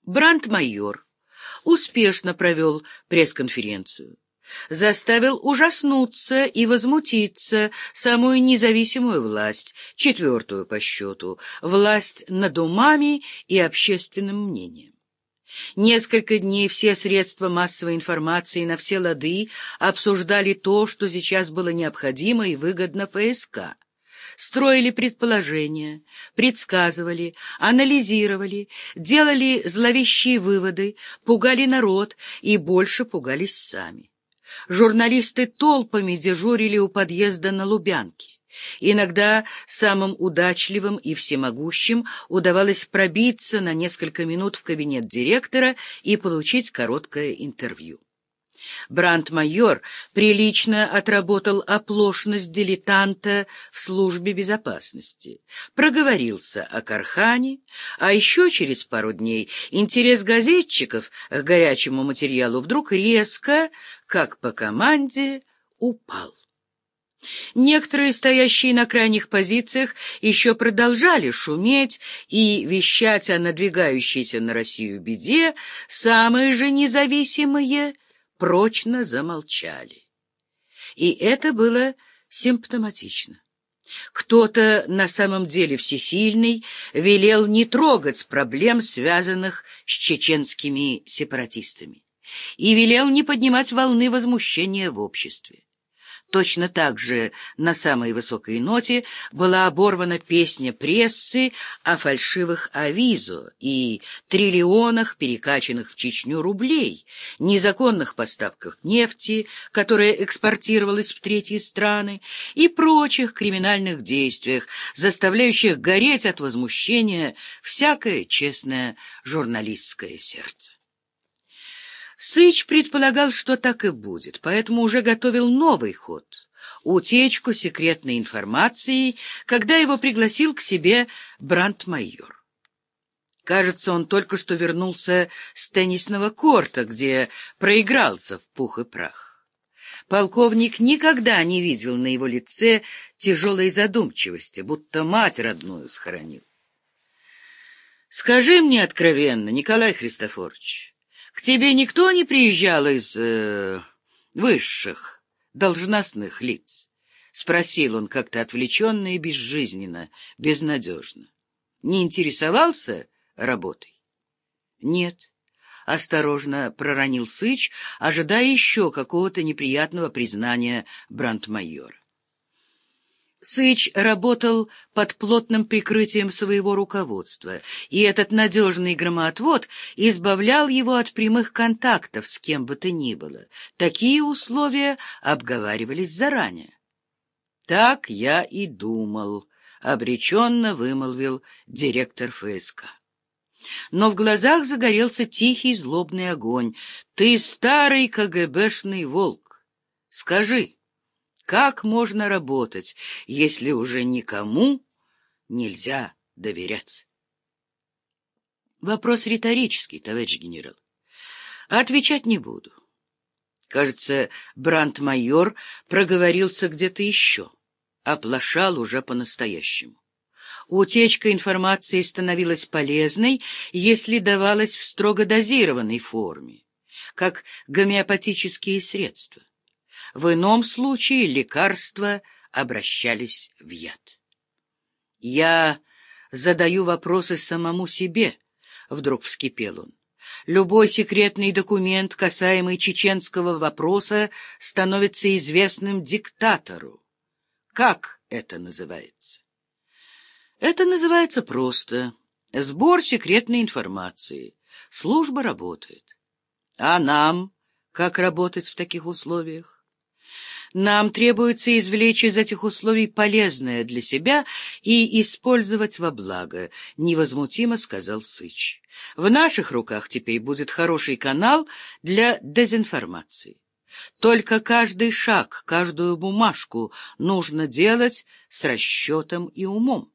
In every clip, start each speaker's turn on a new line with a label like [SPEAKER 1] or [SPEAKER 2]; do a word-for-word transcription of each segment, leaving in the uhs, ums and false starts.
[SPEAKER 1] Брандмайор успешно провел пресс-конференцию, заставил ужаснуться и возмутиться самую независимую власть, четвертую по счету, власть над умами и общественным мнением. Несколько дней все средства массовой информации на все лады обсуждали то, что сейчас было необходимо и выгодно ФСК. Строили предположения, предсказывали, анализировали, делали зловещие выводы, пугали народ и больше пугались сами. Журналисты толпами дежурили у подъезда на Лубянке. Иногда самым удачливым и всемогущим удавалось пробиться на несколько минут в кабинет директора и получить короткое интервью. Брандмайор прилично отработал оплошность дилетанта в службе безопасности, проговорился о Кархане, а еще через пару дней интерес газетчиков к горячему материалу вдруг резко, как по команде, упал. Некоторые, стоящие на крайних позициях, еще продолжали шуметь и вещать о надвигающейся на Россию беде, самые же независимые прочно замолчали. И это было симптоматично. Кто-то, на самом деле всесильный, велел не трогать проблем, связанных с чеченскими сепаратистами, и велел не поднимать волны возмущения в обществе. Точно так же на самой высокой ноте была оборвана песня прессы о фальшивых авизо и триллионах перекачанных в Чечню рублей, незаконных поставках нефти, которая экспортировалась в третьи страны, и прочих криминальных действиях, заставляющих гореть от возмущения всякое честное журналистское сердце. Сыч предполагал, что так и будет, поэтому уже готовил новый ход — утечку секретной информации, когда его пригласил к себе Брандмайор. Кажется, он только что вернулся с теннисного корта, где проигрался в пух и прах. Полковник никогда не видел на его лице тяжелой задумчивости, будто мать родную схоронил. — Скажи мне откровенно, Николай Христофорович, к тебе никто не приезжал из э, высших должностных лиц? — спросил он как-то отвлеченно и безжизненно, безнадежно. — Не интересовался работой? — Нет, — осторожно проронил Сыч, ожидая еще какого-то неприятного признания Брандмайора. Сыч работал под плотным прикрытием своего руководства, и этот надежный громоотвод избавлял его от прямых контактов с кем бы то ни было. Такие условия обговаривались заранее. — Так я и думал, — обреченно вымолвил директор ФСК. Но в глазах загорелся тихий злобный огонь. — Ты старый КГБшный волк. Скажи, как можно работать, если уже никому нельзя доверять? Вопрос риторический, товарищ генерал. Отвечать не буду. Кажется, Брандмайор проговорился где-то еще, оплошал уже по-настоящему. Утечка информации становилась полезной, если давалась в строго дозированной форме, как гомеопатические средства. В ином случае лекарства обращались в яд. «Я задаю вопросы самому себе», — вдруг вскипел он. «Любой секретный документ, касаемый чеченского вопроса, становится известным диктатору. Как это называется?» «Это называется просто сбор секретной информации. Служба работает. А нам как работать в таких условиях? Нам требуется извлечь из этих условий полезное для себя и использовать во благо», — невозмутимо сказал Сыч. «В наших руках теперь будет хороший канал для дезинформации. Только каждый шаг, каждую бумажку нужно делать с расчетом и умом».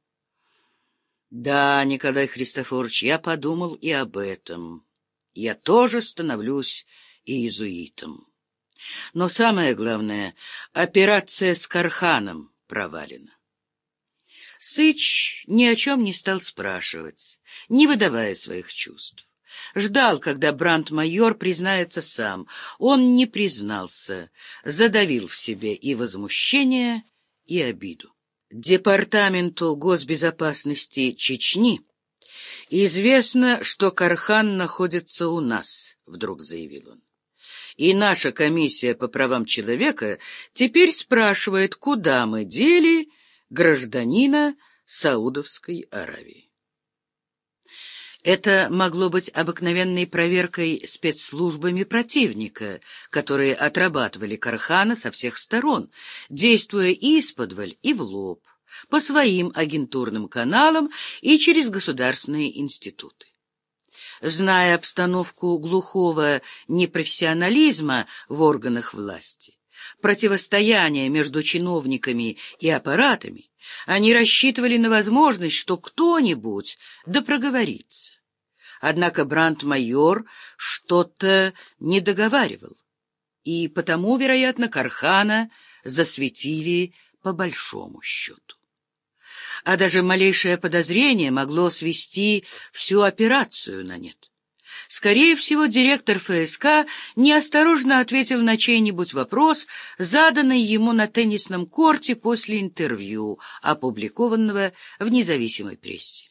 [SPEAKER 1] «Да, Николай Христофорович, я подумал и об этом. Я тоже становлюсь иезуитом. Но самое главное, операция с Карханом провалена». Сыч ни о чем не стал спрашивать, не выдавая своих чувств. Ждал, когда брандмайор признается сам. Он не признался, задавил в себе и возмущение, и обиду. Департаменту госбезопасности Чечни известно, что Кархан находится у нас, — вдруг заявил он. И наша комиссия по правам человека теперь спрашивает, куда мы дели гражданина Саудовской Аравии. Это могло быть обыкновенной проверкой спецслужбами противника, которые отрабатывали Кархана со всех сторон, действуя и исподволь, и в лоб, по своим агентурным каналам и через государственные институты. Зная обстановку глухого непрофессионализма в органах власти, противостояние между чиновниками и аппаратами, они рассчитывали на возможность, что кто-нибудь да проговорится. Однако брандмайор что-то не договаривал, и потому, вероятно, Кархана засветили по большому счету. А даже малейшее подозрение могло свести всю операцию на нет. Скорее всего, директор ФСК неосторожно ответил на чей-нибудь вопрос, заданный ему на теннисном корте после интервью, опубликованного в независимой прессе.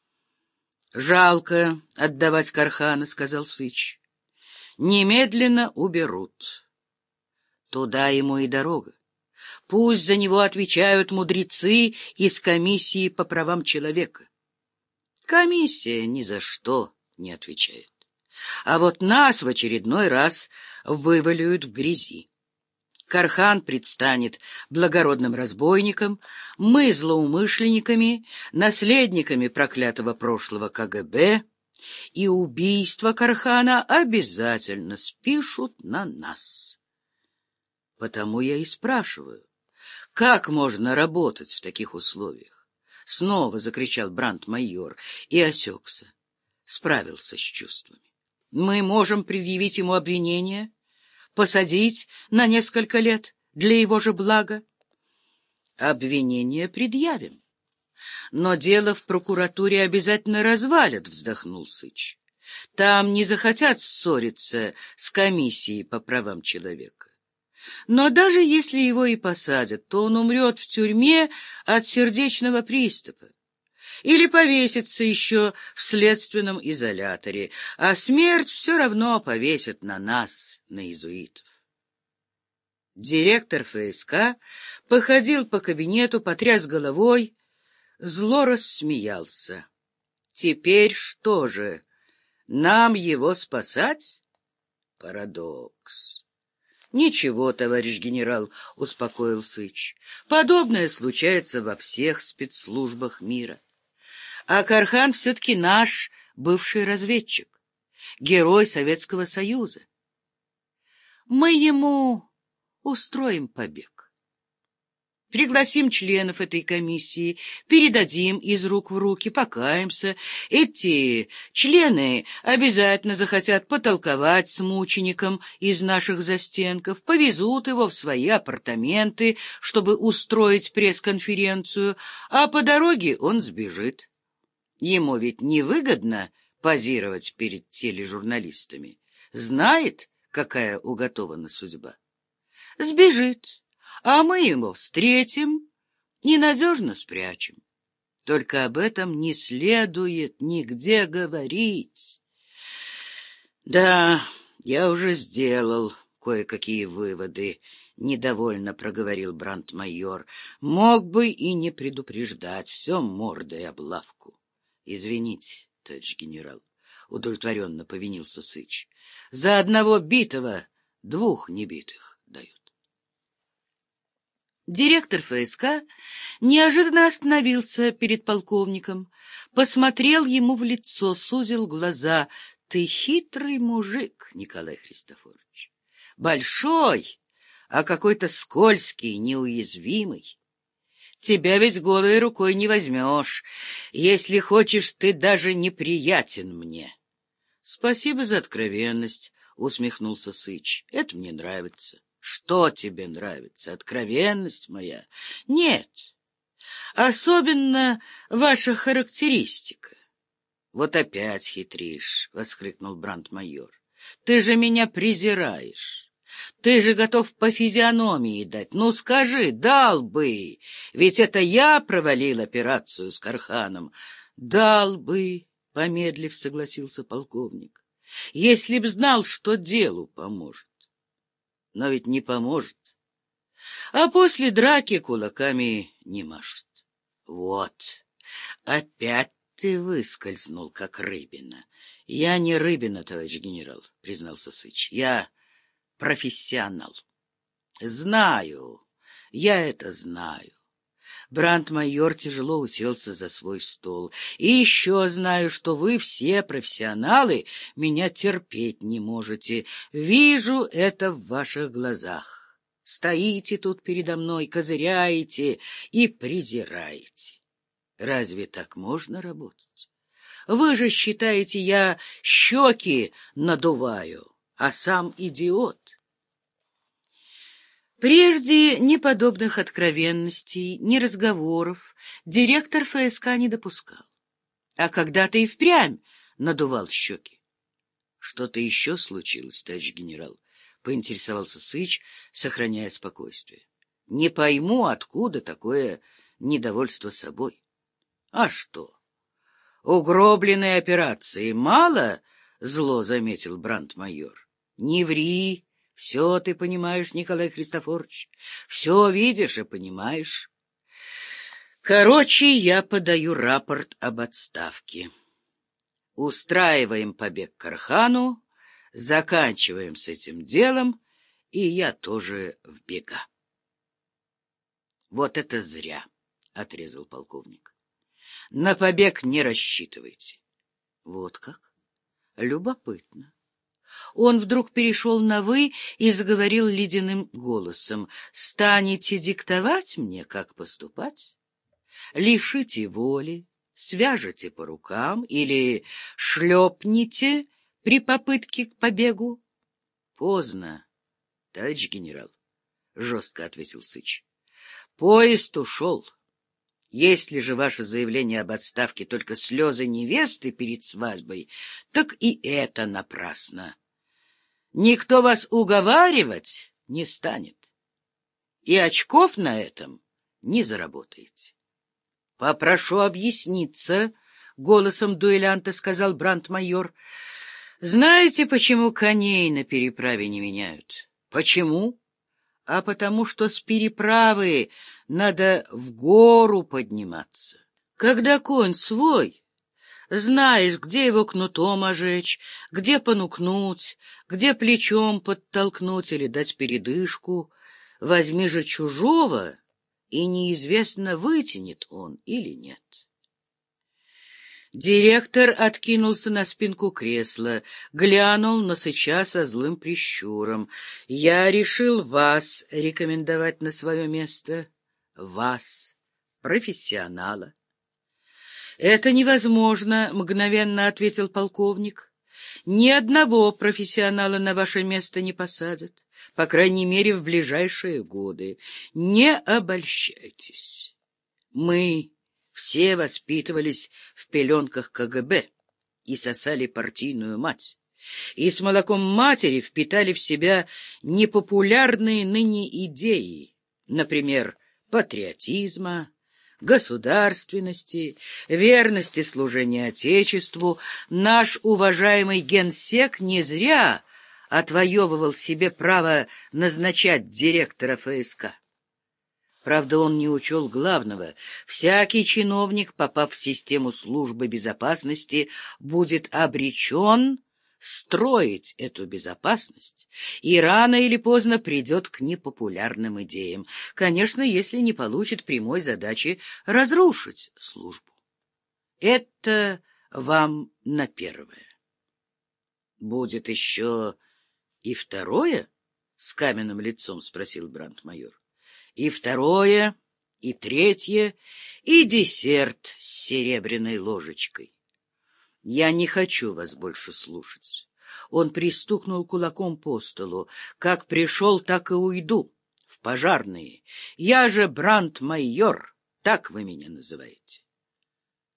[SPEAKER 1] «Жалко отдавать Кархана», — сказал Сыч. «Немедленно уберут. Туда ему и дорога. Пусть за него отвечают мудрецы из комиссии по правам человека». Комиссия ни за что не отвечает. А вот нас в очередной раз вывалят в грязи. Кархан предстанет благородным разбойником, мы злоумышленниками, наследниками проклятого прошлого КГБ, и убийство Кархана обязательно спишут на нас. Потому я и спрашиваю, как можно работать в таких условиях? Снова закричал брандмайор и осекся, справился с чувствами. Мы можем предъявить ему обвинение, посадить на несколько лет для его же блага. Обвинение предъявим. Но дело в прокуратуре обязательно развалят, вздохнул Сыч. Там не захотят ссориться с комиссией по правам человека. Но даже если его и посадят, то он умрет в тюрьме от сердечного приступа или повесится еще в следственном изоляторе, а смерть все равно повесит на нас, на иезуитов. Директор ФСК походил по кабинету, потряс головой, зло рассмеялся. Теперь что же, нам его спасать? Парадокс. Ничего, товарищ генерал, успокоил Сыч. Подобное случается во всех спецслужбах мира. А Кархан все-таки наш бывший разведчик, герой Советского Союза. Мы ему устроим побег. Пригласим членов этой комиссии, передадим из рук в руки, покаемся. Эти члены обязательно захотят потолковать с мучеником из наших застенков, повезут его в свои апартаменты, чтобы устроить пресс-конференцию, а по дороге он сбежит. Ему ведь невыгодно позировать перед тележурналистами. Знает, какая уготована судьба. Сбежит, а мы его встретим и надежно спрячем. Только об этом не следует нигде говорить. Да, я уже сделал кое-какие выводы, — недовольно проговорил брандмайор. Мог бы и не предупреждать, все мордой об лавку. Извините, товарищ генерал, — удовлетворенно повинился Сыч. За одного битого двух небитых дают. Директор ФСК неожиданно остановился перед полковником, посмотрел ему в лицо, сузил глаза. — Ты хитрый мужик, Николай Христофорович. Большой, а какой-то скользкий, неуязвимый. Тебя ведь голой рукой не возьмешь. Если хочешь, ты даже неприятен мне. — Спасибо за откровенность, — усмехнулся Сыч. — Это мне нравится. — Что тебе нравится? Откровенность моя? — Нет. Особенно ваша характеристика. Вот опять хитришь, — воскликнул брандмайор. — Ты же меня презираешь. Ты же готов по физиономии дать. Ну, скажи, дал бы, ведь это я провалил операцию с Карханом. — Дал бы, — помедлив согласился полковник, — если б знал, что делу поможет. Но ведь не поможет. А после драки кулаками не машет. Вот, опять ты выскользнул, как рыбина. — Я не рыбина, товарищ генерал, — признался Сыч. — Я профессионал. — Знаю, я это знаю. Брандмайор тяжело уселся за свой стол. — И еще знаю, что вы все профессионалы меня терпеть не можете. Вижу это в ваших глазах. Стоите тут передо мной, козыряете и презираете. Разве так можно работать? Вы же считаете, я щеки надуваю, а сам идиот. Прежде ни подобных откровенностей, ни разговоров директор ФСК не допускал. А когда-то и впрямь надувал щеки. — Что-то еще случилось, товарищ генерал? — поинтересовался Сыч, сохраняя спокойствие. — Не пойму, откуда такое недовольство собой. — А что? Угробленной операции мало? — зло заметил брандмайор. — Не ври. Все ты понимаешь, Николай Христофорович, все видишь и понимаешь. Короче, я подаю рапорт об отставке. Устраиваем побег к Кархану, заканчиваем с этим делом, и я тоже в бега. — Вот это зря, — отрезал полковник. — На побег не рассчитывайте. — Вот как? Любопытно. Он вдруг перешел на «вы» и заговорил ледяным голосом. — Станете диктовать мне, как поступать? Лишите воли, свяжете по рукам или шлепните при попытке к побегу? — Поздно, товарищ генерал, — жестко ответил Сыч. — Поезд ушел. Если же ваше заявление об отставке только слезы невесты перед свадьбой, так и это напрасно. Никто вас уговаривать не станет, и очков на этом не заработаете. — Попрошу объясниться, — голосом дуэлянта сказал брандмайор. — Знаете, почему коней на переправе не меняют? — Почему? А потому что с переправы надо в гору подниматься. Когда конь свой, знаешь, где его кнутом ожечь, где понукнуть, где плечом подтолкнуть или дать передышку. Возьми же чужого, и неизвестно, вытянет он или нет. Директор откинулся на спинку кресла, глянул на Сыча со злым прищуром. — Я решил вас рекомендовать на свое место. Вас, профессионала. — Это невозможно, — мгновенно ответил полковник. — Ни одного профессионала на ваше место не посадят, по крайней мере, в ближайшие годы. Не обольщайтесь. Мы... Все воспитывались в пеленках КГБ и сосали партийную мать, и с молоком матери впитали в себя непопулярные ныне идеи, например, патриотизма, государственности, верности служения Отечеству. Наш уважаемый генсек не зря отвоевывал себе право назначать директора ФСК. Правда, он не учел главного. Всякий чиновник, попав в систему службы безопасности, будет обречен строить эту безопасность и рано или поздно придет к непопулярным идеям. Конечно, если не получит прямой задачи разрушить службу. Это вам на первое. — Будет еще и второе? — с каменным лицом спросил брандмайор. И второе, и третье, и десерт с серебряной ложечкой. Я не хочу вас больше слушать. Он пристукнул кулаком по столу. Как пришел, так и уйду. В пожарные. Я же брандмайор, так вы меня называете.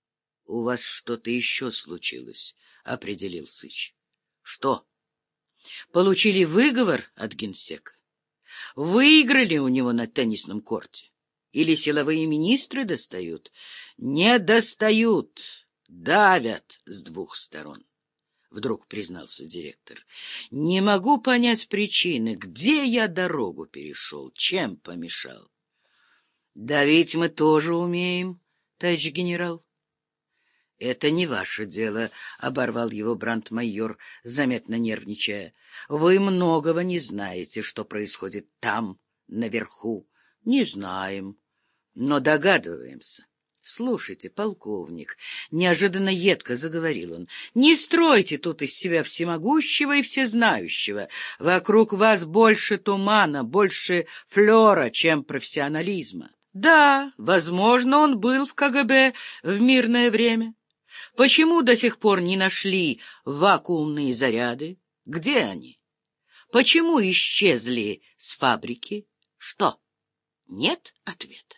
[SPEAKER 1] У вас что-то еще случилось, — определил Сыч. — Что? Получили выговор от генсека? Выиграли у него на теннисном корте? Или силовые министры достают? Не достают, давят с двух сторон. Вдруг признался директор. Не могу понять причины, где я дорогу перешел, чем помешал. Давить мы тоже умеем, товарищ генерал. Это не ваше дело, — оборвал его брандмайор, заметно нервничая. Вы многого не знаете, что происходит там, наверху. Не знаем, но догадываемся. Слушайте, полковник, — неожиданно едко заговорил он, — не стройте тут из себя всемогущего и всезнающего. Вокруг вас больше тумана, больше флера, чем профессионализма. Да, возможно, он был в КГБ в мирное время. Почему до сих пор не нашли вакуумные заряды? Где они? Почему исчезли с фабрики? Что? Нет ответа.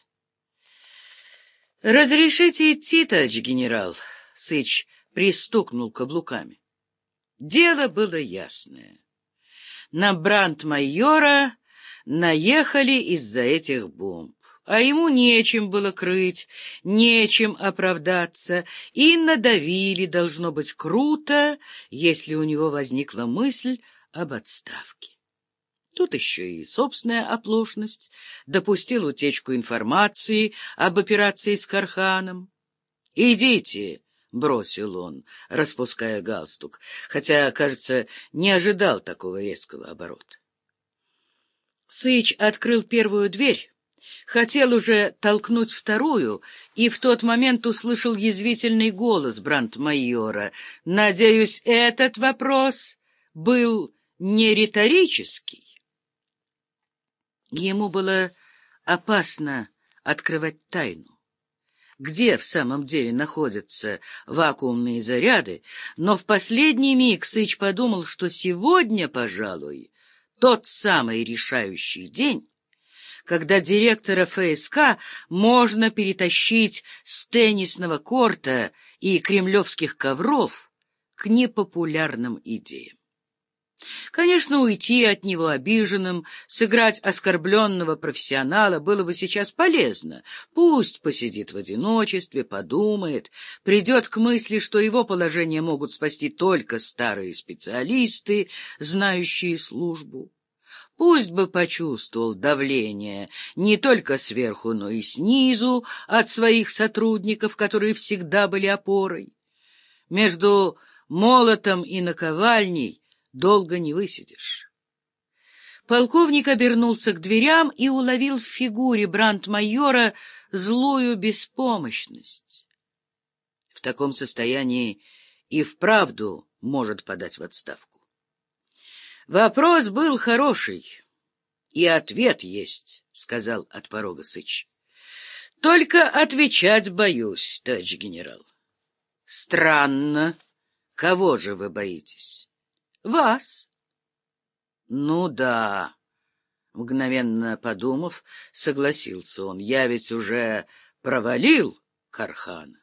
[SPEAKER 1] «Разрешите идти, товарищ генерал?» — Сыч пристукнул каблуками. Дело было ясное. На брандмайора наехали из-за этих бомб, а ему нечем было крыть, нечем оправдаться, и надавили, должно быть, круто, если у него возникла мысль об отставке. Тут еще и собственная оплошность, допустил утечку информации об операции с Карханом. «Идите», — бросил он, распуская галстук, хотя, кажется, не ожидал такого резкого оборота. Сыч открыл первую дверь, хотел уже толкнуть вторую, и в тот момент услышал язвительный голос брандмайора. «Надеюсь, этот вопрос был не риторический?» Ему было опасно открывать тайну, где в самом деле находятся вакуумные заряды, но в последний миг Сыч подумал, что сегодня, пожалуй, тот самый решающий день, когда директора ФСК можно перетащить с теннисного корта и кремлевских ковров к непопулярным идеям. Конечно, уйти от него обиженным, сыграть оскорбленного профессионала было бы сейчас полезно. Пусть посидит в одиночестве, подумает, придет к мысли, что его положение могут спасти только старые специалисты, знающие службу. Пусть бы почувствовал давление не только сверху, но и снизу от своих сотрудников, которые всегда были опорой. Между молотом и наковальней долго не высидишь. Полковник обернулся к дверям и уловил в фигуре брандмайора злую беспомощность. В таком состоянии и вправду может подать в отставку. Вопрос был хороший, и ответ есть, — сказал от порога Сыч. Только отвечать боюсь, товарищ генерал. Странно. Кого же вы боитесь? Вас. Ну да, мгновенно подумав, согласился он. Я ведь уже провалил Кархана.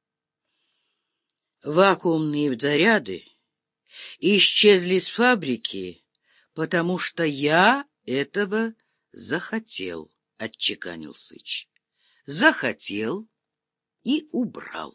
[SPEAKER 1] Вакуумные заряды исчезли с фабрики, потому что я этого захотел, — отчеканил Сыч. Захотел и убрал.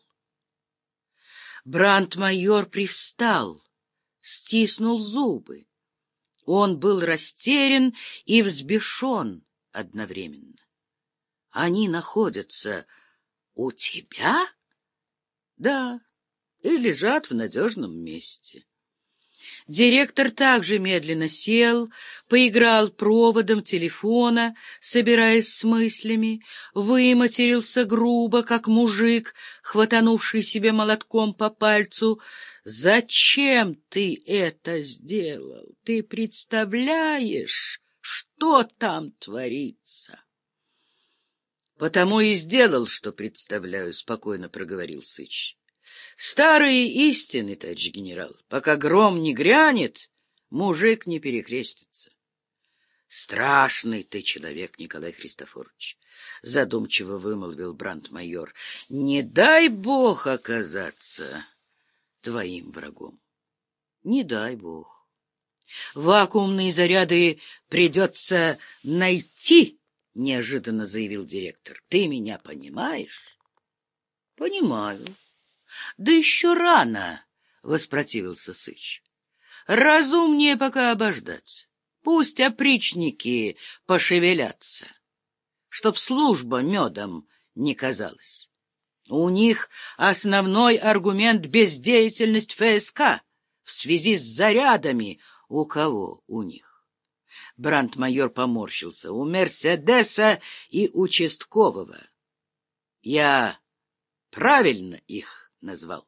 [SPEAKER 1] Брандмайор привстал, стиснул зубы. Он был растерян и взбешен одновременно. Они находятся у тебя? Да, и лежат в надежном месте. Директор также медленно сел, поиграл проводом телефона, собираясь с мыслями, выматерился грубо, как мужик, хватанувший себе молотком по пальцу. «Зачем ты это сделал? Ты представляешь, что там творится?» «Потому и сделал, что представляю», — спокойно проговорил Сыч. Старые истины, товарищ генерал, пока гром не грянет, мужик не перекрестится. Страшный ты человек, Николай Христофорович, — задумчиво вымолвил брандмайор. — Не дай бог оказаться твоим врагом. Не дай бог. Вакуумные заряды придется найти, — неожиданно заявил директор. — Ты меня понимаешь? — Понимаю. — Да еще рано, — воспротивился Сыч. — Разумнее пока обождать. Пусть опричники пошевелятся, чтоб служба медом не казалась. У них основной аргумент — бездеятельность ФСК в связи с зарядами. У кого у них? Брандмайор поморщился. У Мерседеса и участкового. Я правильно их назвал?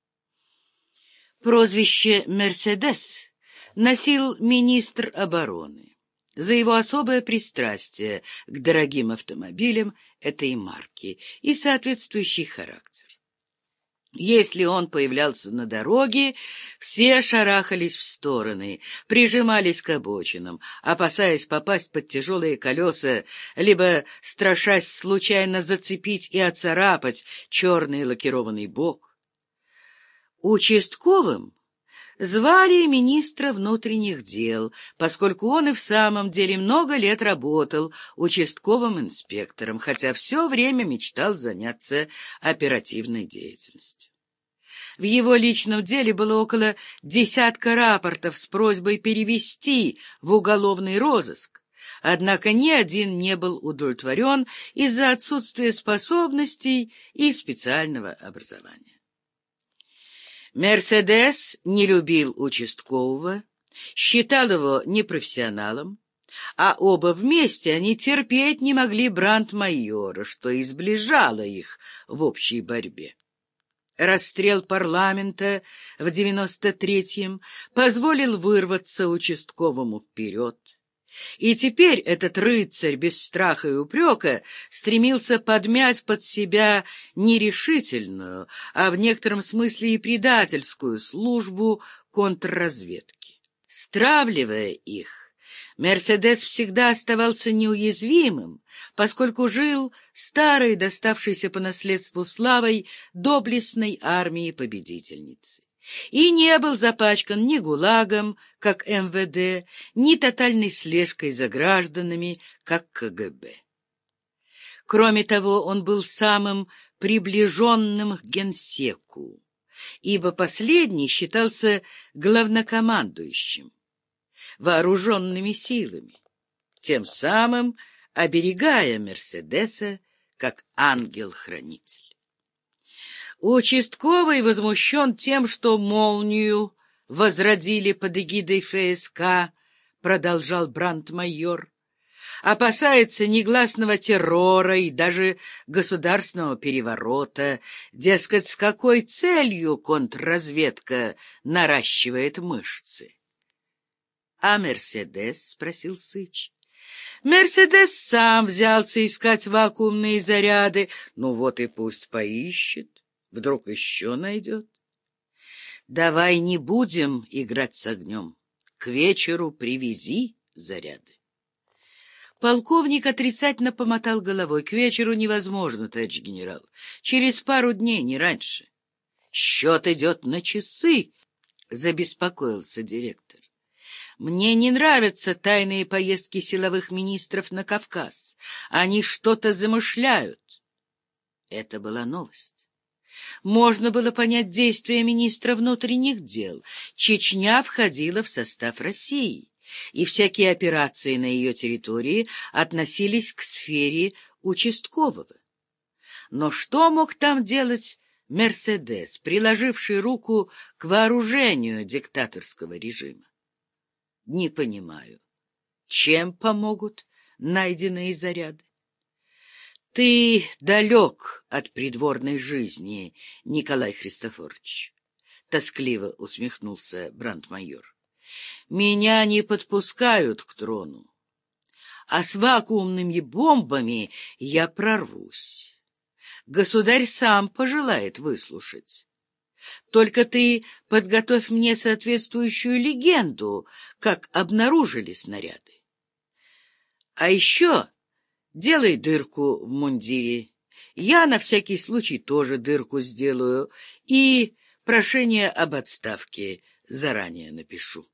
[SPEAKER 1] Прозвище «Мерседес» носил министр обороны за его особое пристрастие к дорогим автомобилям этой марки и соответствующий характер. Если он появлялся на дороге, все шарахались в стороны, прижимались к обочинам, опасаясь попасть под тяжелые колеса, либо страшась случайно зацепить и оцарапать черный лакированный бок. Участковым звали министра внутренних дел, поскольку он и в самом деле много лет работал участковым инспектором, хотя все время мечтал заняться оперативной деятельностью. В его личном деле было около десятка рапортов с просьбой перевести в уголовный розыск, однако ни один не был удовлетворен из-за отсутствия способностей и специального образования. Мерседес не любил участкового, считал его непрофессионалом, а оба вместе они терпеть не могли брандмайора, что и сближало их в общей борьбе. Расстрел парламента в девяносто третьем позволил вырваться участковому вперед. И теперь этот рыцарь без страха и упрека стремился подмять под себя нерешительную, а в некотором смысле и предательскую службу контрразведки. Стравливая их, Мерседес всегда оставался неуязвимым, поскольку жил старой, доставшейся по наследству славой, доблестной армии победительницы. И не был запачкан ни ГУЛАГом, как эм вэ дэ, ни тотальной слежкой за гражданами, как ка гэ бэ. Кроме того, он был самым приближенным к генсеку, ибо последний считался главнокомандующим вооруженными силами, тем самым оберегая Мерседеса как ангел-хранитель. Участковый возмущен тем, что молнию возродили под эгидой ФСК, продолжал брандмайор, опасается негласного террора и даже государственного переворота, дескать, с какой целью контрразведка наращивает мышцы. — А Мерседес? — спросил Сыч. — Мерседес сам взялся искать вакуумные заряды. Ну вот и пусть поищет. Вдруг еще найдет. Давай не будем играть с огнем. К вечеру привези заряды. Полковник отрицательно помотал головой. К вечеру невозможно, товарищ генерал. Через пару дней, не раньше. Счет идет на часы, забеспокоился директор. Мне не нравятся тайные поездки силовых министров на Кавказ. Они что-то замышляют. Это была новость. Можно было понять действия министра внутренних дел. Чечня входила в состав России, и всякие операции на ее территории относились к сфере участкового. Но что мог там делать Мерседес, приложивший руку к вооружению диктаторского режима? Не понимаю, чем помогут найденные заряды? Ты далек от придворной жизни, Николай Христофорович, — тоскливо усмехнулся брандмайор. Меня не подпускают к трону, а с вакуумными бомбами я прорвусь. Государь сам пожелает выслушать. Только ты подготовь мне соответствующую легенду, как обнаружили снаряды. А еще делай дырку в мундире. Я на всякий случай тоже дырку сделаю и прошение об отставке заранее напишу.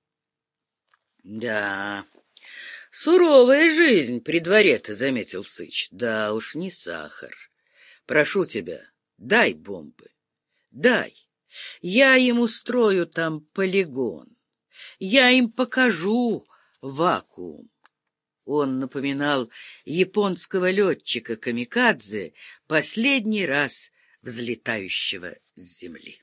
[SPEAKER 1] Да, суровая жизнь при дворе-то, — заметил Сыч. Да уж, не сахар. Прошу тебя, дай бомбы. Дай. Я им устрою там полигон. Я им покажу вакуум. Он напоминал японского летчика-камикадзе, последний раз взлетающего с земли.